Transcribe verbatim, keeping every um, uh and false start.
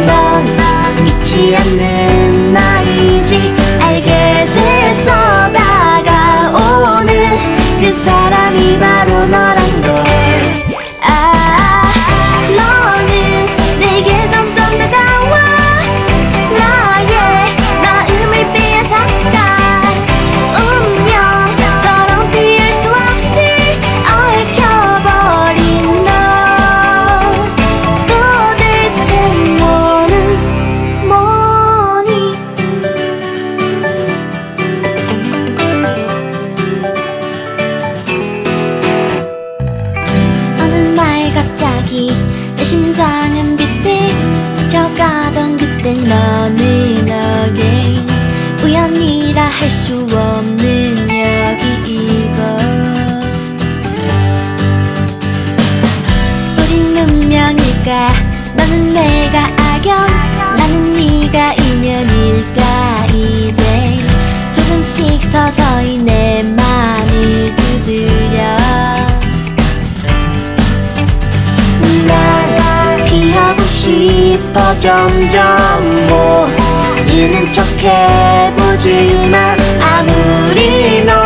넌 믿지 않는 나이지. 알게 돼서 다가오는 그 사람이 바로 너란 걸. 아, 너는 내게 점점 다가와. 나의 마음을 빼앗아가. 운명처럼 피할 수 없이 얽혀버린 너. 도대체 너는 뭐니? 어느 날 갑자기 내 심장은 비틀 스쳐가던 그때 너는 again. 우연이라 할 수 없는 여기 이곳. 우린 운명일까? 너는 내가 악연, 나는 네가 인연일까? 이제 조금씩 서서히 내 맘을 두드려. 난 피하고 싶어 점점. 모르는 척 해보지만 아무리 너